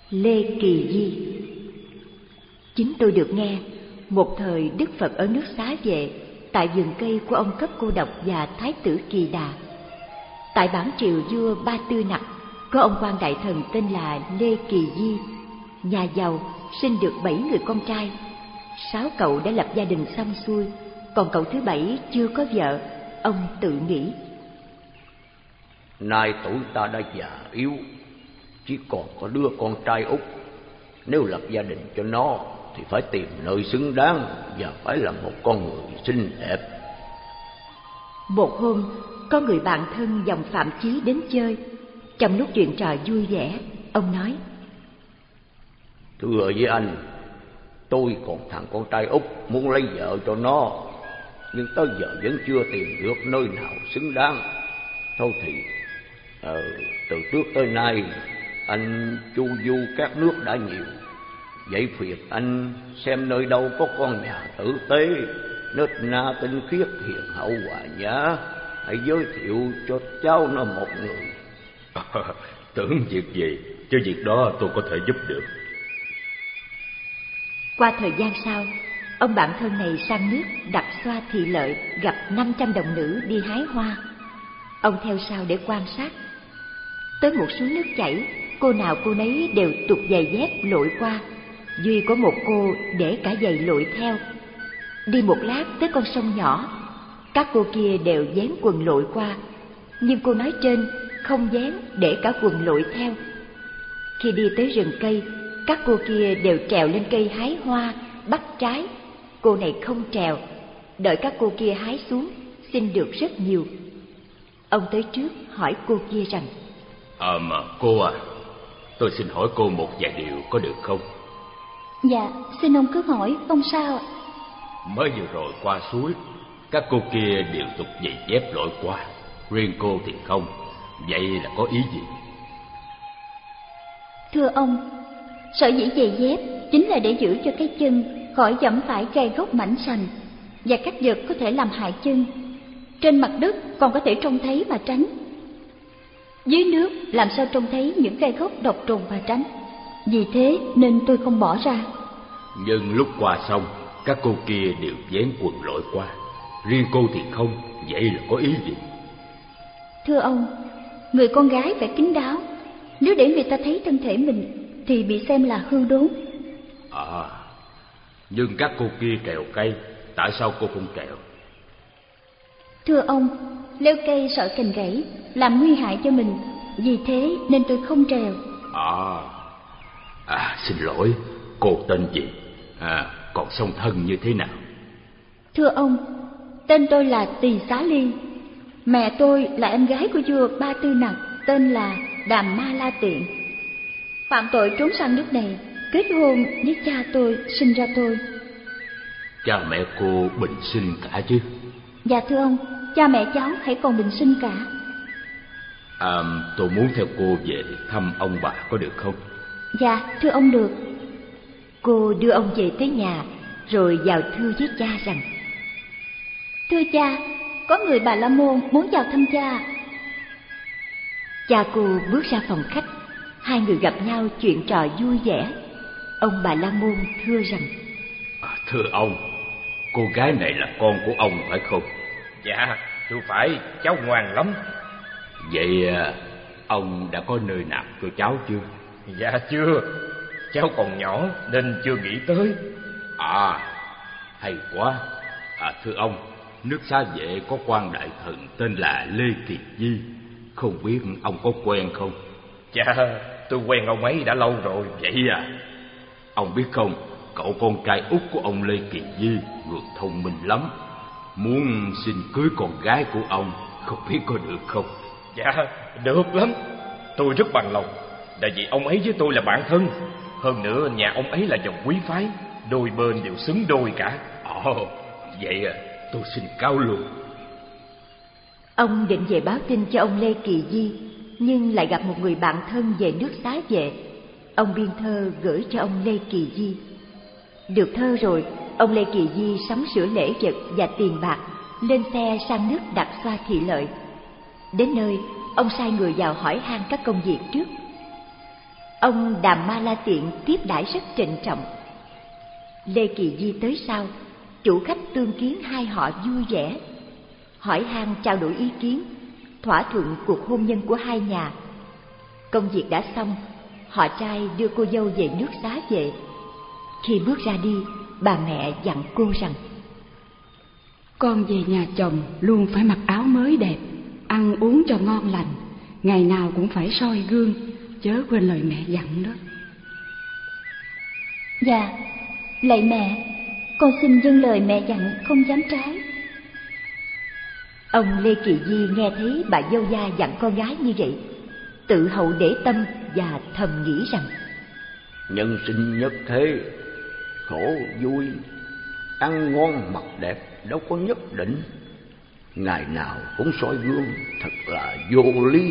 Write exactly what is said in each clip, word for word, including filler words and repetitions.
Lê Kỳ Di. Chính tôi được nghe, một thời Đức Phật ở nước Xá Vệ, tại vườn cây của ông Cấp Cô Độc và Thái tử Kỳ Đà. Tại bản triều vua Ba Tư Nặc, có ông quan đại thần tên là Lê Kỳ Di, nhà giàu, sinh được bảy người con trai. Sáu cậu đã lập gia đình xong xuôi, còn cậu thứ bảy chưa có vợ. Ông tự nghĩ: nay tuổi ta đã già yếu, chỉ còn có đứa con trai út. Nếu lập gia đình cho nó thì phải tìm nơi xứng đáng và phải là một con người xinh đẹp. Một hôm, có người bạn thân dòng Phạm Chí đến chơi. Trong lúc chuyện trò vui vẻ, ông nói: thưa với anh, tôi còn thằng con trai út muốn lấy vợ cho nó, nhưng tới giờ vẫn chưa tìm được nơi nào xứng đáng. Thôi thì ờ, từ trước tới nay anh chu du các nước đã nhiều, vậy phiền anh xem nơi đâu có con nhà tử tế, nết na tinh khiết, hiền hậu hòa nhã, hãy giới thiệu cho cháu nó một người. À, tưởng việc gì, chứ việc đó tôi có thể giúp được. Qua thời gian sau, ông bạn thân này sang nước đặt xoa thị lợi, gặp năm trăm đồng nữ đi hái hoa. Ông theo sau để quan sát. Tới một suối nước chảy, cô nào cô nấy đều tuột giày dép lội qua, duy có một cô để cả giày lội theo. Đi một lát tới con sông nhỏ, các cô kia đều vén quần lội qua, nhưng cô nói trên không vén để cả quần lội theo. Khi đi tới rừng cây, các cô kia đều trèo lên cây hái hoa, bắt trái. Cô này không trèo, đợi các cô kia hái xuống, xin được rất nhiều. Ông tới trước hỏi cô kia rằng: Ờ mà cô à, tôi xin hỏi cô một vài điều có được không? Dạ, xin ông cứ hỏi, không sao ạ. Mới vừa rồi qua suối, các cô kia đều tục giày dép lội qua, riêng cô thì không. Vậy là có ý gì? Thưa ông, sở dĩ giày dép chính là để giữ cho cái chân khỏi dẫm phải gai gốc mảnh sành và các vật có thể làm hại chân. Trên mặt đất còn có thể trông thấy mà tránh, dưới nước làm sao trông thấy những gai gốc độc trùng mà tránh. Vì thế nên tôi không bỏ ra. Nhưng lúc qua sông, các cô kia đều vén quần lội qua, riêng cô thì không. Vậy là có ý gì? Thưa ông, người con gái phải kín đáo. Nếu để người ta thấy thân thể mình thì bị xem là hư đốn. À, nhưng các cô kia trèo cây, tại sao cô không trèo? Thưa ông, leo cây sợ cành gãy, làm nguy hại cho mình, vì thế nên tôi không trèo. À, à xin lỗi, cô tên gì? À, còn song thân như thế nào? Thưa ông, tên tôi là Tỳ Xá Ly. Mẹ tôi là em gái của vua Ba Tư Nặc, tên là Đàm Ma La Tiện. Phạm tội trốn sang nước này, kết hôn với cha tôi, sinh ra tôi. Cha mẹ cô bình sinh cả chứ? Dạ thưa ông, cha mẹ cháu hãy còn bình sinh cả. À, tôi muốn theo cô về thăm ông bà có được không? Dạ thưa ông được. Cô đưa ông về tới nhà, rồi vào thưa với cha rằng: Thưa cha, có người Bà La Môn muốn vào thăm cha. Cha cô bước ra phòng khách, hai người gặp nhau chuyện trò vui vẻ. Ông Bà La Môn thưa rằng: À, thưa ông, cô gái này là con của ông phải không? Dạ, thưa phải, cháu ngoan lắm. Vậy ông đã có nơi nạp cho cháu chưa? Dạ chưa, cháu còn nhỏ nên chưa nghĩ tới. À, hay quá. À, thưa ông, nước Xá Vệ có quan đại thần tên là Lê Kỳ Di, không biết ông có quen không? Dạ, tôi quen ông ấy đã lâu rồi. Vậy à? Ông biết không, cậu con trai út của ông Lê Kỳ Di người thông minh lắm, muốn xin cưới con gái của ông, không biết có được không? Dạ, được lắm. Tôi rất bằng lòng, tại vì ông ấy với tôi là bạn thân. Hơn nữa nhà ông ấy là dòng quý phái, đôi bên đều xứng đôi cả. Ồ, vậy à, tôi xin cáo luôn. Ông định về báo tin cho ông Lê Kỳ Di, nhưng lại gặp một người bạn thân về nước Xá Vệ. Ông biên thơ gửi cho ông Lê Kỳ Di. Được thơ rồi, ông Lê Kỳ Di sắm sửa lễ vật và tiền bạc, lên xe sang nước đặt xoa thị lợi. Đến nơi, ông sai người vào hỏi han các công việc trước. Ông Đàm Ma La Tiện tiếp đãi rất trịnh trọng. Lê Kỳ Di tới sau, chủ khách tương kiến hai họ vui vẻ, hỏi han trao đổi ý kiến, thỏa thuận cuộc hôn nhân của hai nhà. Công việc đã xong, họ trai đưa cô dâu về nước xá về. Khi bước ra đi, bà mẹ dặn cô rằng: con về nhà chồng luôn phải mặc áo mới đẹp, ăn uống cho ngon lành, ngày nào cũng phải soi gương, chớ quên lời mẹ dặn đó. Dạ, lạy mẹ, con xin vâng lời mẹ dặn, không dám trái. Ông Lê Kỳ Di nghe thấy bà dâu gia dặn con gái như vậy, tự hậu để tâm và thầm nghĩ rằng: nhân sinh nhất thế, khổ vui, ăn ngon mặc đẹp đâu có nhất định, ngày nào cũng soi gương, thật là vô lý.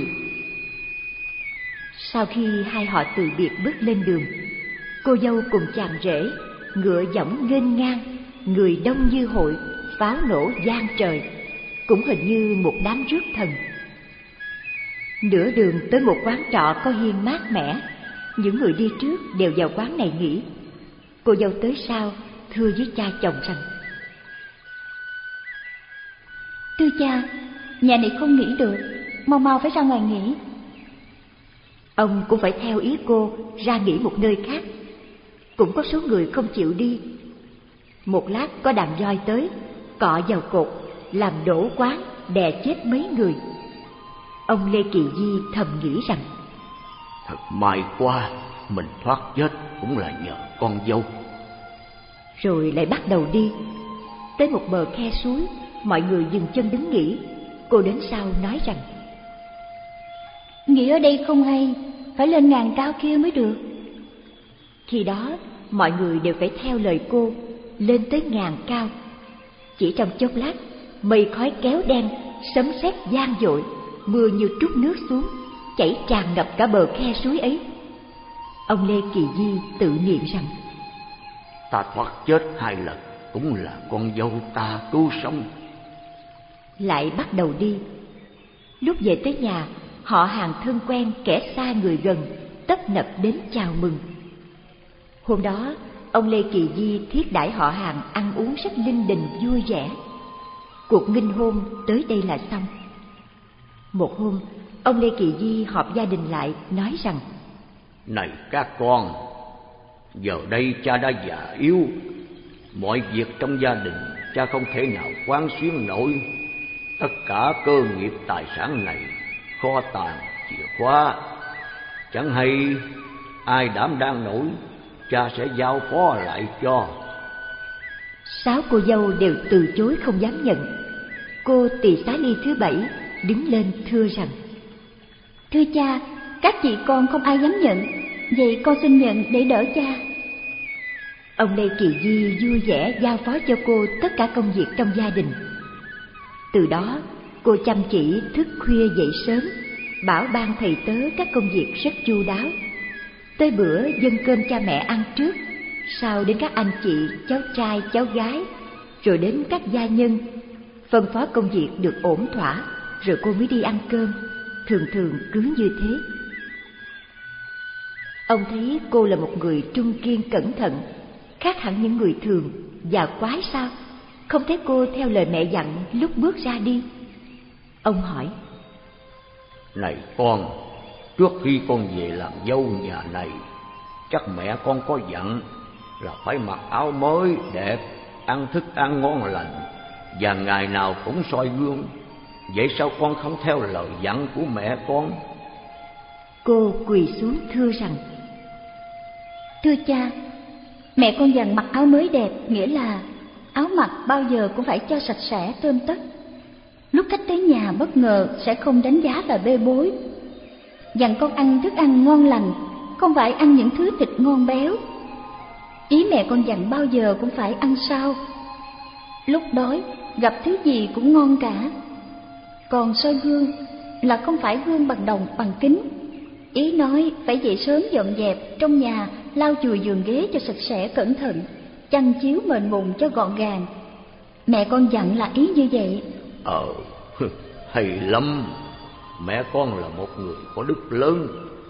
Sau khi hai họ từ biệt bước lên đường, cô dâu cùng chàng rể ngựa võng nghênh ngang, người đông như hội, pháo nổ vang trời, cũng hình như một đám rước thần. Nửa đường tới một quán trọ có hiên mát mẻ, những người đi trước đều vào quán này nghỉ. Cô dâu tới sau thưa với cha chồng rằng: Thưa cha, nhà này không nghỉ được, mau mau phải ra ngoài nghỉ. Ông cũng phải theo ý cô ra nghỉ một nơi khác. Cũng có số người không chịu đi. Một lát có đàn voi tới, cọ vào cột, làm đổ quán, đè chết mấy người. Ông Lê Kỳ Di thầm nghĩ rằng: thật may quá, mình thoát chết cũng là nhờ con dâu. Rồi lại bắt đầu đi. Tới một bờ khe suối, mọi người dừng chân đứng nghỉ. Cô đến sau nói rằng: nghỉ ở đây không hay, phải lên ngàn cao kia mới được. Khi đó mọi người đều phải theo lời cô, lên tới ngàn cao. Chỉ trong chốc lát, mây khói kéo đen, sấm sét vang dội, mưa như trút nước xuống, chảy tràn ngập cả bờ khe suối ấy. Ông Lê Kỳ Di tự niệm rằng: ta thoát chết hai lần cũng là con dâu ta cứu sống. Lại bắt đầu đi. Lúc về tới nhà, họ hàng thân quen kẻ xa người gần tấp nập đến chào mừng. Hôm đó, ông Lê Kỳ Di thiết đãi họ hàng ăn uống rất linh đình vui vẻ. Cuộc nghinh hôn tới đây là xong. Một hôm, ông Lê Kỳ Di họp gia đình lại nói rằng: này các con, giờ đây cha đã già yếu, mọi việc trong gia đình cha không thể nào quán xuyến nổi. Tất cả cơ nghiệp tài sản này, kho tàng, chìa khóa, chẳng hay ai đảm đang nổi, cha sẽ giao phó lại cho. Sáu cô dâu đều từ chối không dám nhận. Cô Tỳ Xá Ly thứ bảy đứng lên thưa rằng: thưa cha, các chị con không ai dám nhận, vậy con xin nhận để đỡ cha. Ông Lê Kỳ Di vui vẻ giao phó cho cô tất cả công việc trong gia đình. Từ đó, cô chăm chỉ thức khuya dậy sớm, bảo ban thầy tớ các công việc rất chu đáo. Tới bữa dâng cơm cha mẹ ăn trước, sau đến các anh chị, cháu trai, cháu gái, rồi đến các gia nhân. Phân phó công việc được ổn thỏa, rồi cô mới đi ăn cơm, thường thường cứ như thế. Ông thấy cô là một người trung kiên cẩn thận, khác hẳn những người thường. Và quái sao, không thấy cô theo lời mẹ dặn lúc bước ra đi. Ông hỏi: này con, trước khi con về làm dâu nhà này, chắc mẹ con có dặn là phải mặc áo mới đẹp, ăn thức ăn ngon lành, và ngày nào cũng soi gương. Vậy sao con không theo lời dặn của mẹ con? Cô quỳ xuống thưa rằng: thưa cha, mẹ con dặn mặc áo mới đẹp, nghĩa là áo mặc bao giờ cũng phải cho sạch sẽ tươm tất. Lúc khách tới nhà bất ngờ sẽ không đánh giá là bê bối. Dặn con ăn thức ăn ngon lành, không phải ăn những thứ thịt ngon béo. Ý mẹ con dặn bao giờ cũng phải ăn sao. Lúc đói, gặp thứ gì cũng ngon cả. Còn soi gương là không phải gương bằng đồng bằng kính. Ý nói phải dậy sớm dọn dẹp trong nhà, lau chùi giường ghế cho sạch sẽ cẩn thận, chăn chiếu mền mùng cho gọn gàng. Mẹ con dặn là ý như vậy. Ờ, hay lắm. Mẹ con là một người có đức lớn,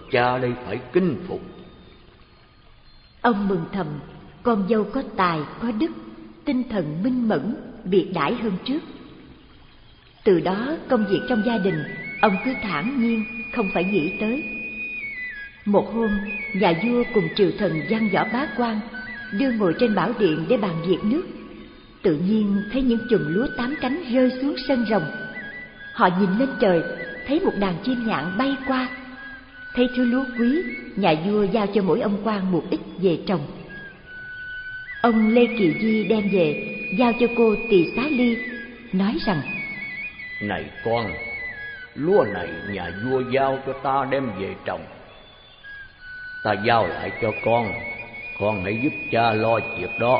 cha đây phải kính phục. Ông mừng thầm, con dâu có tài, có đức, tinh thần minh mẫn, biệt đãi hơn trước. Từ đó công việc trong gia đình ông cứ thản nhiên, không phải nghĩ tới. Một hôm, nhà vua cùng triều thần văn võ bá quan đưa ngồi trên bảo điện để bàn việc nước. Tự nhiên thấy những chùm lúa tám cánh rơi xuống sân rồng. Họ nhìn lên trời, thấy một đàn chim nhạn bay qua. Thấy thứ lúa quý, nhà vua giao cho mỗi ông quan một ít về trồng. Ông Lê Kỳ Di đem về, giao cho cô Tỳ Xá Ly, nói rằng: Này con, lúa này nhà vua giao cho ta đem về trồng. Ta giao lại cho con, con hãy giúp cha lo việc đó.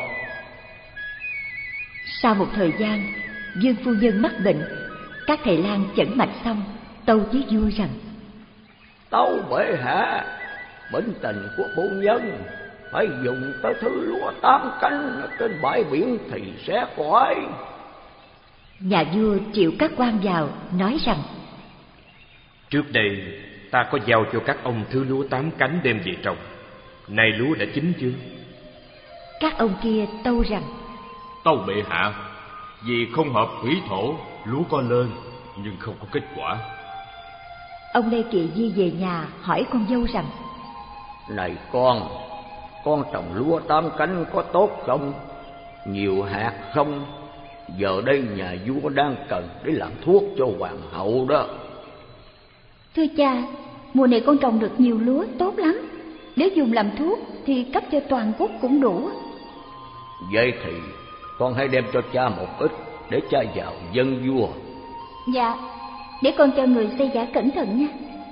Sau một thời gian, Dương phu nhân mắc bệnh. Các thầy lang chẩn mạch xong, tâu với vua rằng: Tâu bệ hạ, bệnh tình của phu nhân phải dùng tới thứ lúa tám cánh trên bãi biển thì sẽ khỏi. Nhà vua triệu các quan vào, nói rằng: Trước đây ta có giao cho các ông thứ lúa tám cánh đem về trồng. Nay lúa đã chín chưa? Các ông kia tâu rằng: Tâu bệ hạ, vì không hợp thủy thổ, lúa có lên nhưng không có kết quả. Ông Lê Kỳ Di về nhà hỏi con dâu rằng: Này con, con trồng lúa tám cánh có tốt không? Nhiều hạt không? Giờ đây nhà vua đang cần để làm thuốc cho hoàng hậu đó. Thưa cha, mùa này con trồng được nhiều lúa tốt lắm. Nếu dùng làm thuốc thì cấp cho toàn quốc cũng đủ. Vậy thì con hãy đem cho cha một ít để cha vào dâng vua. Dạ, để con cho người xây giả cẩn thận nha.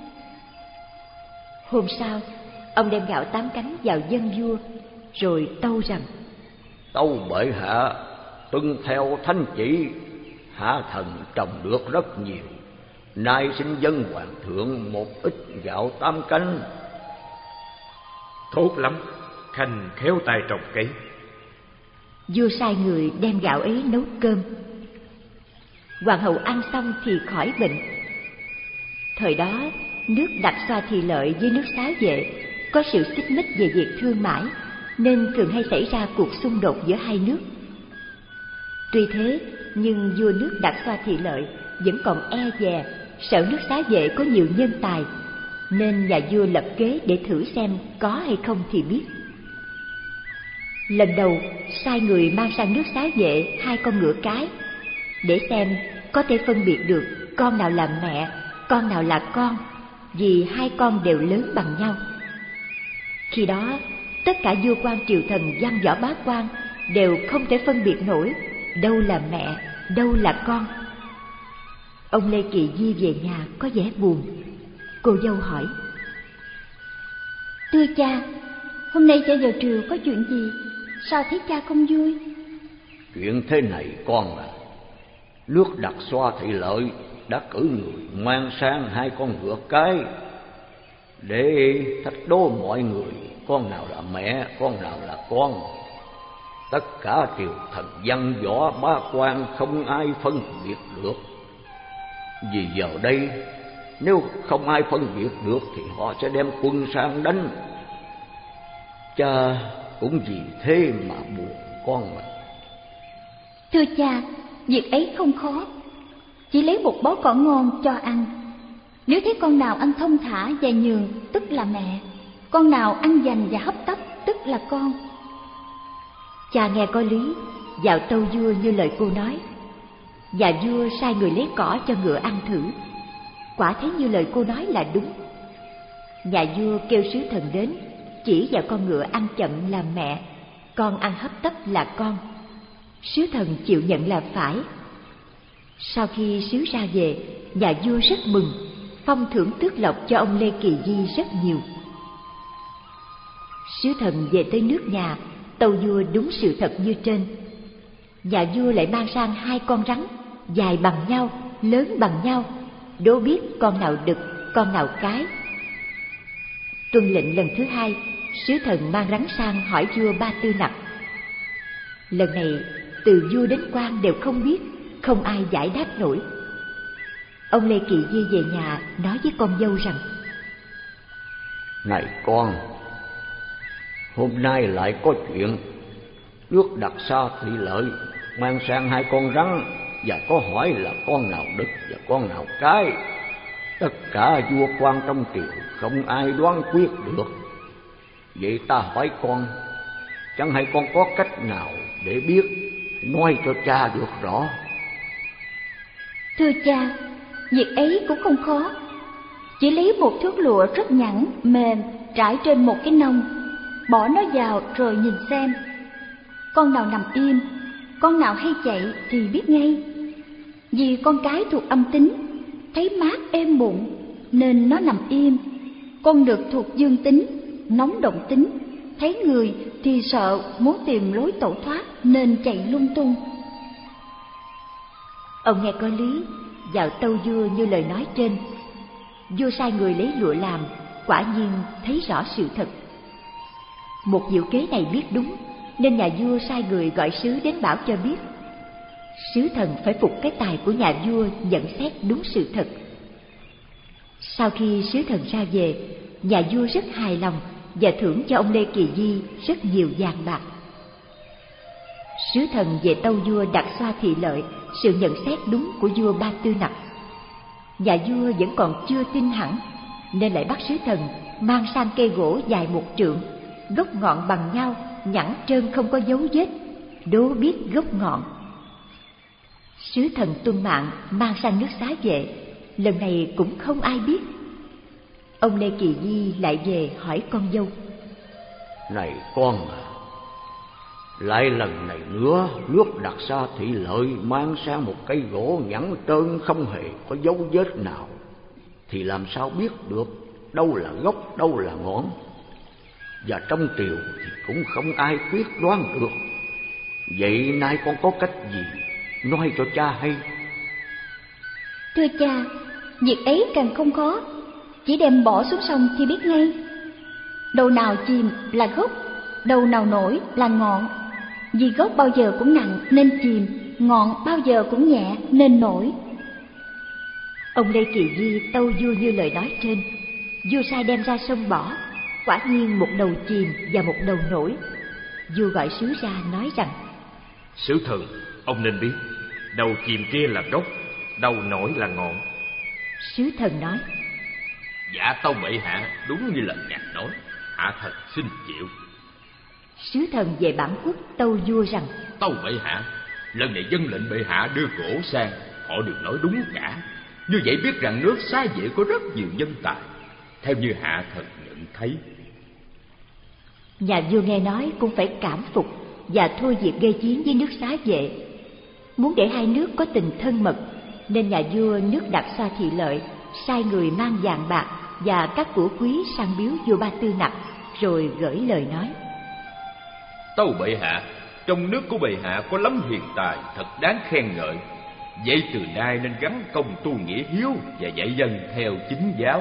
Hôm sau, ông đem gạo tám cánh vào dâng vua, rồi tâu rằng: Tâu bệ hạ, tuân theo thánh chỉ, hạ thần trồng được rất nhiều. Nay xin dâng hoàng thượng một ít gạo tám cánh. Tốt lắm, Khanh khéo tay trồng cây. Vua sai người đem gạo ấy nấu cơm. Hoàng hậu ăn xong thì khỏi bệnh. Thời đó, nước Đặc Xoa Thị Lợi với nước Xá Vệ có sự xích mích về việc thương mại, nên thường hay xảy ra cuộc xung đột giữa hai nước. Tuy thế, nhưng vua nước Đặc Xoa Thị Lợi vẫn còn e dè, sợ nước Xá Vệ có nhiều nhân tài, nên nhà vua lập kế để thử xem có hay không thì biết. Lần đầu, sai người mang sang nước Xá Vệ hai con ngựa cái, để xem có thể phân biệt được con nào là mẹ, con nào là con, vì hai con đều lớn bằng nhau. Khi đó, tất cả vua quan triều thần văn võ bá quan đều không thể phân biệt nổi đâu là mẹ, đâu là con. Ông Lê Kỳ Di về nhà có vẻ buồn. Cô dâu hỏi: Thưa cha, hôm nay cha vào triều có chuyện gì? Sao thấy cha không vui? Chuyện thế này con à, nước Đặc Xoa Thị Lợi đã cử người mang sang hai con ngựa cái để thách đố mọi người con nào là mẹ, con nào là con. Tất cả triều thần văn võ bá quan không ai phân biệt được. Vì giờ đây, nếu không ai phân biệt được thì họ sẽ đem quân sang đánh. Cha cũng vì thế mà buồn con mà. Thưa cha, việc ấy không khó. Chỉ lấy một bó cỏ ngon cho ăn. Nếu thấy con nào ăn thông thả và nhường, tức là mẹ. Con nào ăn dành và hấp tấp, tức là con. Cha nghe có lý, vào tâu vua như lời cô nói. Và vua sai người lấy cỏ cho ngựa ăn thử. Quả thấy như lời cô nói là đúng. Nhà vua kêu sứ thần đến, chỉ vào con ngựa ăn chậm là mẹ, con ăn hấp tấp là con. Sứ thần chịu nhận là phải. Sau khi sứ ra về, nhà vua rất mừng, phong thưởng tước lộc cho ông Lê Kỳ Di rất nhiều. Sứ thần về tới nước nhà, tâu vua đúng sự thật như trên. Nhà vua lại mang sang hai con rắn, dài bằng nhau, lớn bằng nhau, đố biết con nào đực, con nào cái. Tuân lệnh lần thứ hai, sứ thần mang rắn sang hỏi vua Ba Tư Nặc. Lần này, từ vua đến quan đều không biết, không ai giải đáp nổi. Ông Lê Kỳ Di về nhà nói với con dâu rằng: Này con, hôm nay lại có chuyện. Nước Đặc Sa Thị Lợi mang sang hai con rắn và có hỏi là con nào đực và con nào cái. Tất cả vua quan trong triều không ai đoán quyết được. Vậy ta hỏi con, chẳng hay con có cách nào để biết, nói cho cha được rõ. Thưa cha, việc ấy cũng không khó. Chỉ lấy một thước lụa rất nhẵn, mềm, trải trên một cái nông, bỏ nó vào rồi nhìn xem. Con nào nằm im, con nào hay chạy thì biết ngay. Vì con cái thuộc âm tính, thấy mát êm bụng nên nó nằm im. Con đực thuộc dương tính, nóng động tính, thấy người thì sợ, muốn tìm lối tẩu thoát nên chạy lung tung. Ông nghe có lý, vào tâu vua như lời nói trên. Vua sai người lấy lụa làm, quả nhiên thấy rõ sự thật. Một diệu kế này biết đúng, nên nhà vua sai người gọi sứ đến bảo cho biết. Sứ thần phải phục cái tài của nhà vua nhận xét đúng sự thật. Sau khi sứ thần ra về, nhà vua rất hài lòng và thưởng cho ông Lê Kỳ Di rất nhiều vàng bạc. Sứ thần về tâu vua Đặc Xoa Thị Lợi sự nhận xét đúng của vua Ba Tư Nặc. Nhà vua vẫn còn chưa tin hẳn, nên lại bắt sứ thần mang sang cây gỗ dài một trượng, gốc ngọn bằng nhau, nhẵn trơn không có dấu vết, đố biết gốc ngọn. Sứ thần tuân mạng mang sang nước Xá Vệ, lần này cũng không ai biết. Ông Lê Kỳ Di lại về hỏi con dâu: Này con à, lại lần này nữa nước Đặc Sa Thị Lợi mang sang một cây gỗ nhẵn trơn không hề có dấu vết nào, thì làm sao biết được đâu là gốc đâu là ngọn? Và trong triều thì cũng không ai quyết đoán được. Vậy nay con có cách gì nói cho cha hay? Thưa cha, việc ấy càng không khó, chỉ đem bỏ xuống sông thì biết ngay. Đầu nào chìm là gốc, đầu nào nổi là ngọn. Vì gốc bao giờ cũng nặng nên chìm, ngọn bao giờ cũng nhẹ nên nổi. Ông Lê Kỳ Di tâu vua như lời nói trên. Vua sai đem ra sông bỏ, quả nhiên một đầu chìm và một đầu nổi. Vua gọi sứ ra nói rằng: Sứ thần, ông nên biết, đầu chìm kia là gốc, đầu nổi là ngọn. Sứ thần nói: Dạ tâu bệ hạ, đúng như lời ngài nói, hạ thần xin chịu. Sứ thần về bản quốc tâu vua rằng: Tâu bệ hạ, lần này dân lệnh bệ hạ đưa gỗ sang, họ đều nói đúng cả. Như vậy biết rằng nước Xá Vệ có rất nhiều nhân tài, theo như hạ thần nhận thấy. Nhà vua nghe nói cũng phải cảm phục và thôi việc gây chiến với nước Xá Vệ. Muốn để hai nước có tình thân mật, nên nhà vua nước Đặc Sa Thị Lợi sai người mang vàng bạc và các của quý sang biếu vua Ba Tư Nặc, rồi gửi lời nói: Tâu bệ hạ, trong nước của bệ hạ có lắm hiền tài thật đáng khen ngợi. Vậy từ nay nên gắn công tu nghĩa hiếu và dạy dân theo chính giáo.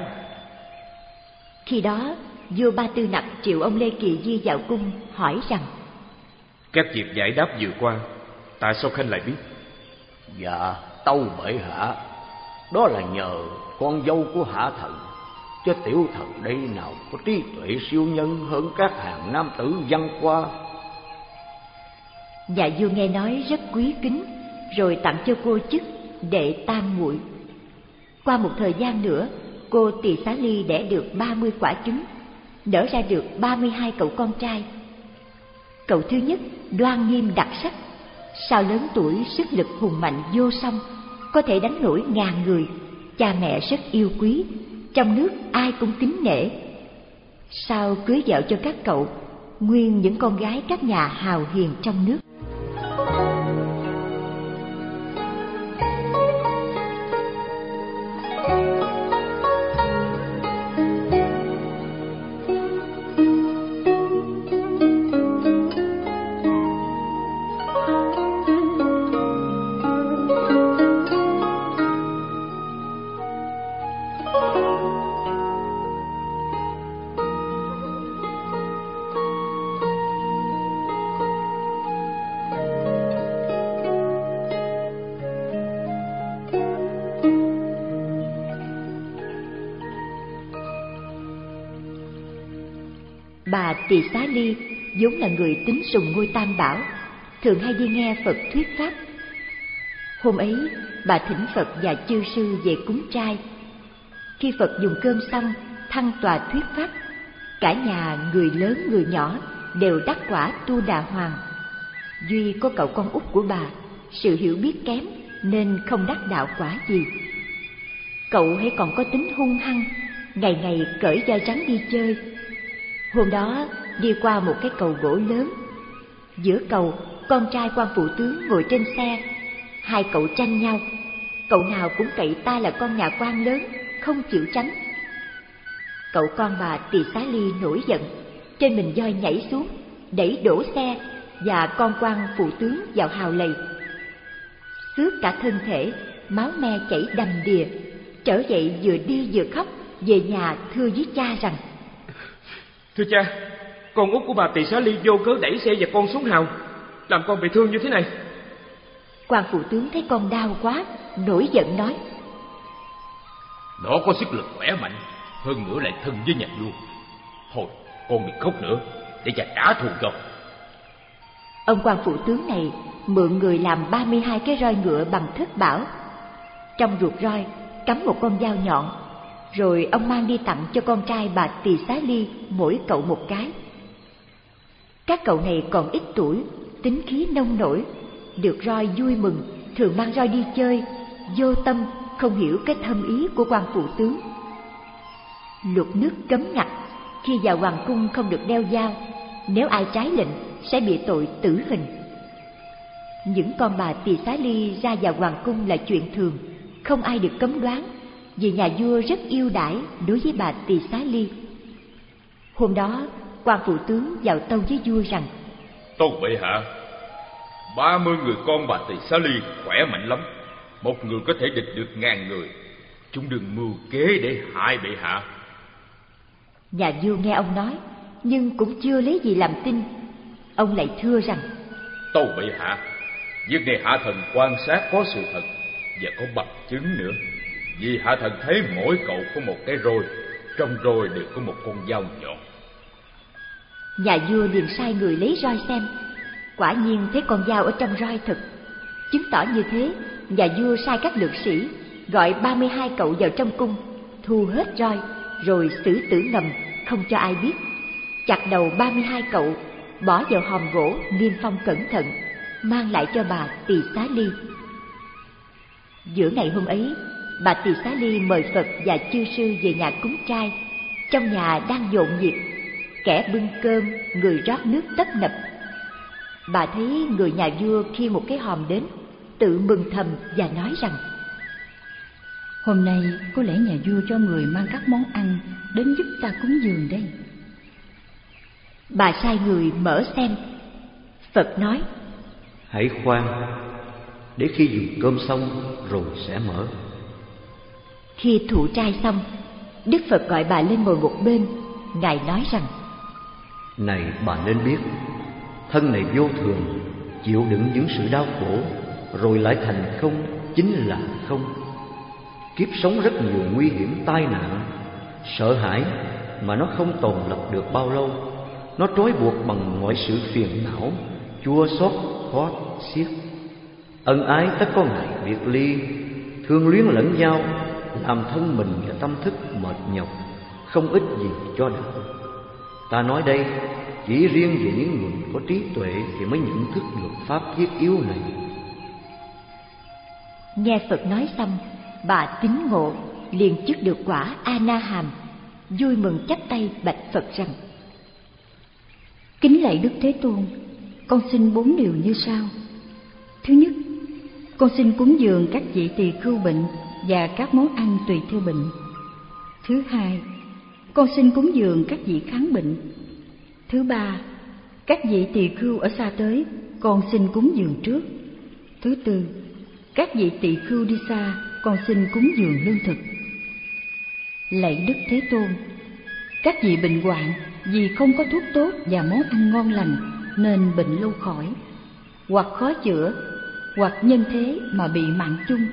Khi đó vua Ba Tư Nặc triệu ông Lê Kỳ Di vào cung, hỏi rằng: Các việc giải đáp vừa qua, tại sao khanh lại biết? Dạ tâu bệ hạ, đó là nhờ con dâu của hạ thần, chứ tiểu thần đây nào có trí tuệ siêu nhân hơn các hàng nam tử văn qua. Nhà vua nghe nói rất quý kính, rồi tặng cho cô chức đệ tam muội. Qua một thời gian nữa, cô Tỳ Xá Ly đẻ được ba mươi quả trứng, nở ra được ba mươi hai cậu con trai. Cậu thứ nhất đoan nghiêm đặc sắc, sao lớn tuổi sức lực hùng mạnh vô song, có thể đánh nổi ngàn người, cha mẹ rất yêu quý, trong nước ai cũng kính nể. Sao cưới vợ cho các cậu, nguyên những con gái các nhà hào hiền trong nước. bà Tỳ Xá Ly vốn là người tín sùng ngôi Tam Bảo, thường hay đi nghe Phật thuyết pháp. Hôm ấy, bà thỉnh Phật và chư sư về cúng trai. Khi Phật dùng cơm xong, thăng tòa thuyết pháp, cả nhà người lớn người nhỏ đều đắc quả Tu Đà Hoàng. Duy có cậu con út của bà, sự hiểu biết kém nên không đắc đạo quả gì. Cậu hãy còn có tính hung hăng, ngày ngày cởi da rắn đi chơi. Hôm đó đi qua một cái cầu gỗ lớn, giữa cầu con trai quan phụ tướng ngồi trên xe. Hai cậu tranh nhau, cậu nào cũng cậy ta là con nhà quan lớn, không chịu tránh. Cậu con bà Tỳ Xá Ly nổi giận, trên mình voi nhảy xuống, đẩy đổ xe và con quan phụ tướng vào hào lầy. Xước cả thân thể, máu me chảy đầm đìa. Trở dậy vừa đi vừa khóc, về nhà thưa với cha rằng: Thưa cha, con út của bà Tỳ Xá Ly vô cớ đẩy xe và con xuống hào, làm con bị thương như thế này. Quan phụ tướng thấy con đau quá, nổi giận nói: Nó có sức lực khỏe mạnh, hơn nữa lại thân với nhà vua. Thôi, con đừng khóc nữa, để cha trả thù cho. Ông quan phụ tướng này mượn người làm ba mươi hai cái roi ngựa bằng thất bảo. Trong ruột roi cắm một con dao nhọn, rồi ông mang đi tặng cho con trai bà Tỳ Xá Ly mỗi cậu một cái. Các cậu này còn ít tuổi, tính khí nông nổi, được roi vui mừng, thường mang roi đi chơi, vô tâm không hiểu cái thâm ý của quan phụ tướng. Luật nước cấm ngặt, khi vào hoàng cung không được đeo dao, nếu ai trái lệnh sẽ bị tội tử hình. Những con bà Tỳ Xá Ly ra vào hoàng cung là chuyện thường, không ai được cấm đoán, vì nhà vua rất yêu đãi đối với bà Tỳ Xá Ly. Hôm đó, quan phụ tướng vào tâu với vua rằng: Tâu bệ hạ, ba mươi người con bà Tỳ Xá Ly khỏe mạnh lắm, một người có thể địch được ngàn người. Chúng đừng mưu kế để hại bệ hạ. Nhà vua nghe ông nói, nhưng cũng chưa lấy gì làm tin. Ông lại thưa rằng: Tâu bệ hạ, việc này hạ thần quan sát có sự thật và có bằng chứng nữa. Vì hạ thần thấy mỗi cậu có một cái roi, trong roi đều có một con dao nhọn. Nhà vua liền sai người lấy roi xem, quả nhiên thấy con dao ở trong roi thật. Chứng tỏ như thế, nhà vua sai các lược sĩ gọi ba mươi hai cậu vào trong cung, thu hết roi, rồi xử tử ngầm, không cho ai biết. Chặt đầu ba mươi hai cậu, bỏ vào hòm gỗ niêm phong cẩn thận, mang lại cho bà Tỳ Xá Ly. Giữa ngày hôm ấy, bà Tỳ Xá Ly mời Phật và chư sư về nhà cúng trai. Trong nhà đang nhộn nhịp, kẻ bưng cơm, người rót nước tấp nập. Bà thấy người nhà vua khi một cái hòm đến, tự mừng thầm và nói rằng: Hôm nay có lẽ nhà vua cho người mang các món ăn đến giúp ta cúng dường đây. Bà sai người mở xem. Phật nói: Hãy khoan, để khi dùng cơm xong rồi sẽ mở. Khi thụ trai xong, Đức Phật gọi bà lên ngồi một bên. Ngài nói rằng: Này bà nên biết, thân này vô thường, chịu đựng những sự đau khổ, rồi lại thành không chính là không. Kiếp sống rất nhiều nguy hiểm tai nạn, sợ hãi mà nó không tồn lập được bao lâu. Nó trói buộc bằng mọi sự phiền não, chua xót khó xiết. Ân ái tất có ngày biệt ly, thương luyến lẫn nhau, làm thân mình và tâm thức mệt nhọc, không ích gì cho đạo. Ta nói đây chỉ riêng về những người có trí tuệ thì mới nhận thức được pháp thiết yếu này. Nghe Phật nói xong, bà tín ngộ, liền chứng được quả A Na Hàm, vui mừng chắp tay bạch Phật rằng: Kính lạy Đức Thế Tôn, con xin bốn điều như sau. Thứ nhất, con xin cúng dường các vị tỳ khưu bệnh và các món ăn tùy theo bệnh. Thứ hai, con xin cúng dường các vị kháng bệnh. Thứ ba, các vị tỳ khưu ở xa tới, con xin cúng dường trước. Thứ tư, các vị tỳ khưu đi xa, con xin cúng dường lương thực. Lạy Đức Thế Tôn, các vị bệnh hoạn vì không có thuốc tốt và món ăn ngon lành nên bệnh lâu khỏi, hoặc khó chữa, hoặc nhân thế mà bị mạng chung.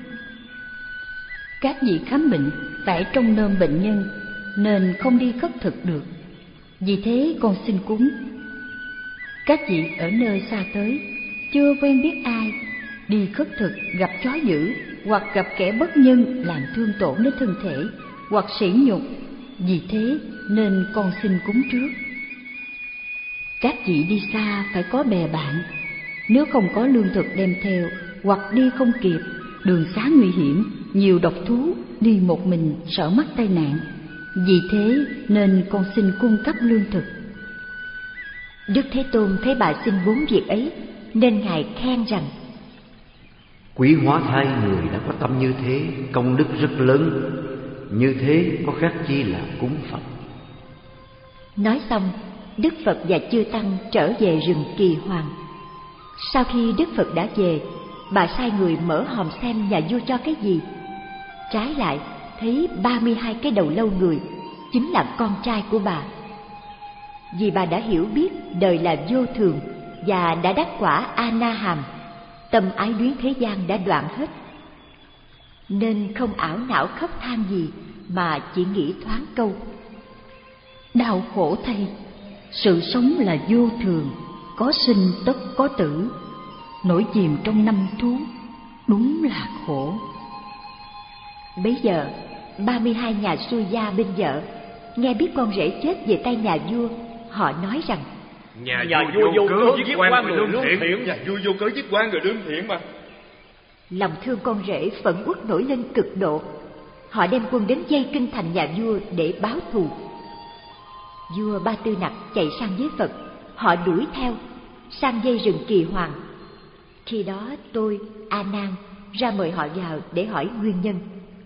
Các vị khám bệnh tại trong nôm bệnh nhân nên không đi khất thực được, Vì thế con xin cúng. Các vị ở nơi xa tới, chưa quen biết ai, đi khất thực gặp chó dữ, hoặc gặp kẻ bất nhân làm thương tổn đến thân thể, hoặc sỉ nhục, vì thế nên con xin cúng trước. Các vị đi xa phải có bè bạn, nếu không có lương thực đem theo, hoặc đi không kịp, đường xá nguy hiểm, nhiều độc thú, đi một mình sợ mắc tai nạn, vì thế nên con xin cung cấp lương thực. Đức Thế Tôn thấy bà xin bốn việc ấy, nên Ngài khen rằng: Quý hóa thai người đã có tâm như thế, công đức rất lớn, như thế có khác chi là cúng Phật. Nói xong, Đức Phật và chư Tăng trở về rừng Kỳ Hoàng. Sau khi Đức Phật đã về, bà sai người mở hòm xem nhà vua cho cái gì. Trái lại, thấy ba mươi hai cái đầu lâu người, chính là con trai của bà. Vì bà đã hiểu biết đời là vô thường và đã đắc quả A-na-hàm, tâm ái luyến thế gian đã đoạn hết, nên không ảo não khóc than gì, mà chỉ nghĩ thoáng câu: Đau khổ thay, sự sống là vô thường, có sinh tất có tử, nổi chìm trong năm thú, đúng là khổ. Bấy giờ, ba mươi hai nhà xuôi gia bên vợ nghe biết con rể chết về tay nhà vua, họ nói rằng: Nhà, nhà vua vô cớ giết quan người lương thiện, nhà vua vô cớ giết quan người lương thiện mà. Lòng thương con rể phẫn uất nổi lên cực độ. Họ đem quân đến dây kinh thành nhà vua để báo thù. Vua Ba Tư Nặc chạy sang với Phật, họ đuổi theo sang dây rừng Kỳ Hoàng. Khi đó tôi, A Nan, ra mời họ vào để hỏi nguyên nhân.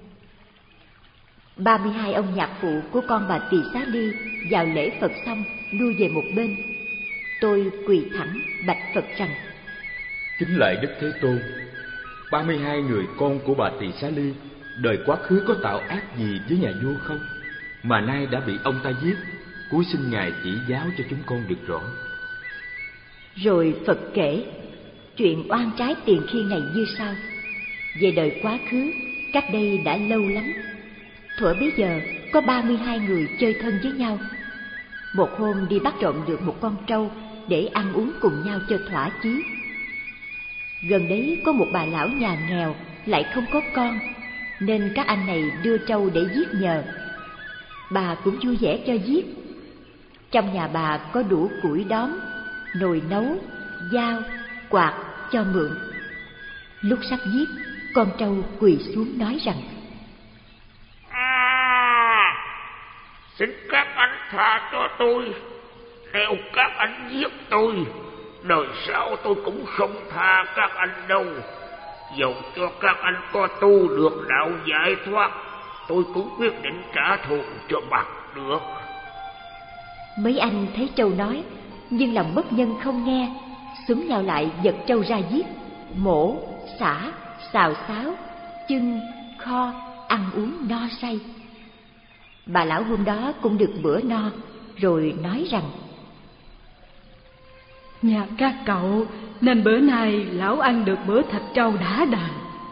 Ba mươi hai ông nhạc phụ của con bà Tỳ Xá Ly vào lễ Phật xong lui về một bên. Tôi quỳ thẳng bạch Phật rằng: Kính lạy Đức Thế Tôn, ba mươi hai người con của bà Tỳ Xá Ly đời quá khứ có tạo ác gì với nhà vua không, mà nay đã bị ông ta giết? Cúi xin Ngài chỉ giáo cho chúng con được rõ. Rồi Phật kể chuyện oan trái tiền khiên này như sau. Về đời quá khứ, cách đây đã lâu lắm, thuở bấy giờ có ba mươi hai người chơi thân với nhau. Một hôm đi bắt trộm được một con trâu để ăn uống cùng nhau cho thỏa chí. Gần đấy có một bà lão nhà nghèo lại không có con, nên các anh này đưa trâu để giết nhờ. Bà cũng vui vẻ cho giết. Trong nhà bà có đủ củi đóm, nồi nấu, dao, quạt cho mượn. Lúc sắp giết, con trâu quỳ xuống nói rằng: À, xin các anh tha cho tôi. Nếu các anh giết tôi, đời sau tôi cũng không tha các anh đâu. Dẫu cho các anh có tu được đạo giải thoát, tôi cũng quyết định trả thù cho bằng được. Mấy anh thấy trâu nói, nhưng lòng bất nhân không nghe, xúm nhau lại giật trâu ra giết, mổ, xả, xào xáo, chưng, kho, ăn uống no say. Bà lão hôm đó cũng được bữa no, rồi nói rằng: Nhà các cậu nên bữa nay lão ăn được bữa thịt trâu đã đời.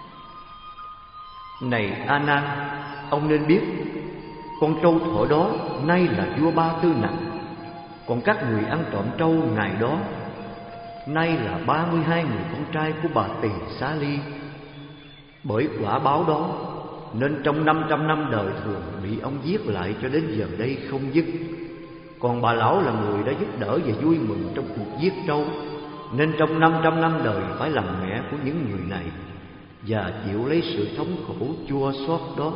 Này A Nan, ông nên biết, con trâu thuở đó nay là vua Ba Tư Nặc, còn các người ăn trộm trâu ngày đó nay là ba mươi hai người con trai của bà Tỳ Xá Ly. Bởi quả báo đó nên trong năm trăm năm đời thường bị ông giết lại cho đến giờ đây không dứt. Còn bà lão là người đã giúp đỡ và vui mừng trong cuộc giết trâu, nên trong năm trăm năm đời phải làm mẹ của những người này và chịu lấy sự thống khổ chua xót đó.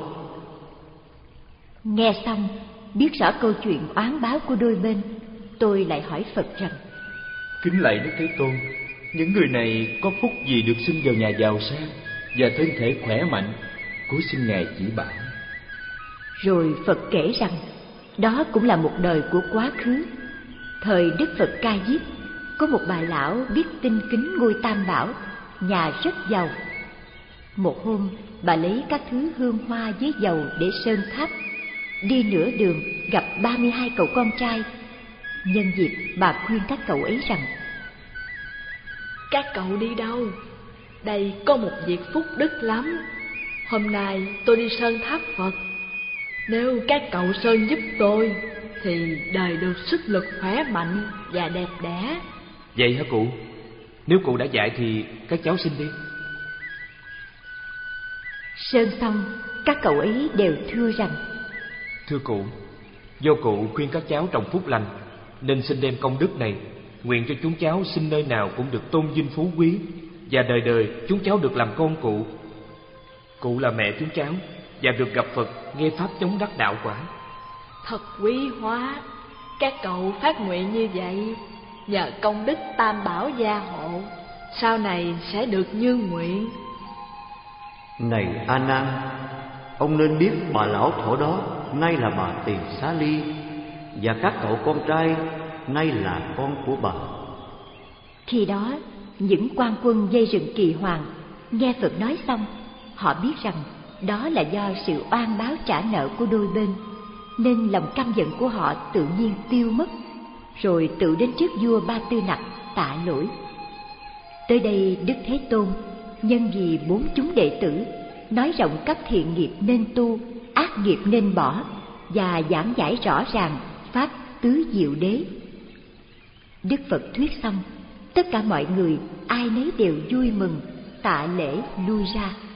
Nghe xong, biết rõ câu chuyện oán báo của đôi bên, tôi lại hỏi Phật rằng: Kính lạy Đức Thế Tôn, những người này có phúc gì được sinh vào nhà giàu sang và thân thể khỏe mạnh? Cúi xin Ngài chỉ bảo. Rồi Phật kể rằng đó cũng là một đời của quá khứ. Thời Đức Phật Ca Diếp, có một bà lão biết tinh kính ngôi Tam Bảo, nhà rất giàu. Một hôm, bà lấy các thứ hương hoa với dầu để sơn tháp. Đi nửa đường gặp ba mươi hai cậu con trai. Nhân dịp, bà khuyên các cậu ấy rằng: Các cậu đi đâu? Đây có một việc phúc đức lắm. Hôm nay tôi đi sơn tháp Phật. Nếu các cậu sơn giúp tôi thì đời được sức lực khỏe mạnh và đẹp đẽ. Vậy hả cụ? Nếu cụ đã dạy thì các cháu xin đi. Sơn xong, các cậu ấy đều thưa rằng: Thưa cụ, do cụ khuyên các cháu trồng phúc lành, nên xin đem công đức này nguyện cho chúng cháu sinh nơi nào cũng được tôn vinh phú quý, và đời đời chúng cháu được làm con cụ. Cụ là mẹ chúng cháu, và được gặp Phật nghe pháp chống đắc đạo quả. Thật quý hóa. Các cậu phát nguyện như vậy, nhờ công đức Tam Bảo gia hộ, sau này sẽ được như nguyện. Này A Nan, ông nên biết bà lão thổ đó nay là bà Tỳ Xá Ly, và các cậu con trai nay là con của bà. Khi đó, những quan quân dây rừng Kỳ Hoàng nghe Phật nói xong, họ biết rằng đó là do sự oan báo trả nợ của đôi bên, nên lòng căm giận của họ tự nhiên tiêu mất, rồi tự đến trước vua Ba Tư Nặc tạ lỗi. Tới đây Đức Thế Tôn nhân vì bốn chúng đệ tử nói rộng các thiện nghiệp nên tu, ác nghiệp nên bỏ, và giảng giải rõ ràng pháp tứ diệu đế. Đức Phật thuyết xong, tất cả mọi người ai nấy đều vui mừng, tạ lễ lui ra.